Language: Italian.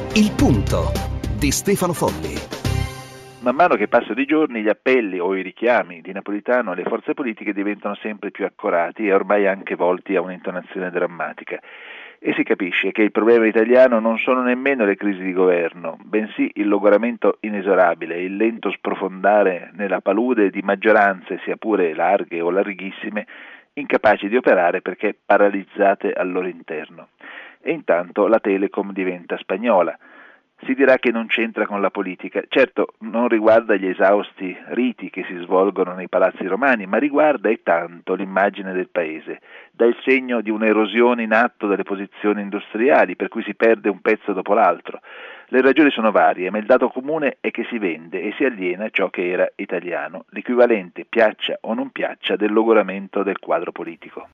Il punto di Stefano Folli. Man mano che passano i giorni, gli appelli o i richiami di Napolitano alle forze politiche diventano sempre più accorati e ormai anche volti a un'intonazione drammatica. E si capisce che il problema italiano non sono nemmeno le crisi di governo, bensì il logoramento inesorabile, il lento sprofondare nella palude di maggioranze, sia pure larghe o larghissime, incapaci di operare perché paralizzate al loro interno. E intanto la Telecom diventa spagnola. Si dirà che non c'entra con la politica, certo non riguarda gli esausti riti che si svolgono nei palazzi romani, ma riguarda e tanto l'immagine del paese, dà il segno di un'erosione in atto delle posizioni industriali, per cui si perde un pezzo dopo l'altro. Le ragioni sono varie, ma il dato comune è che si vende e si aliena ciò che era italiano, l'equivalente, piaccia o non piaccia, del logoramento del quadro politico.